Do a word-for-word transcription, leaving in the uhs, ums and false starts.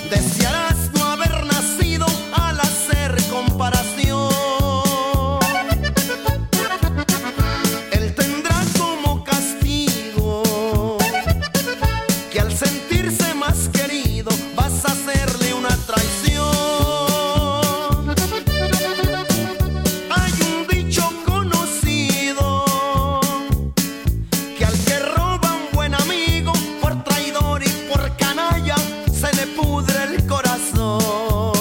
Desearás no haber nacido al hacer comparación. Él tendrá como castigo que al sentirse más querido vas a hacerle una traición. Hay un dicho conocido que al que roba un buen amigo, por traidor y por canalla, se le pudre el corazón.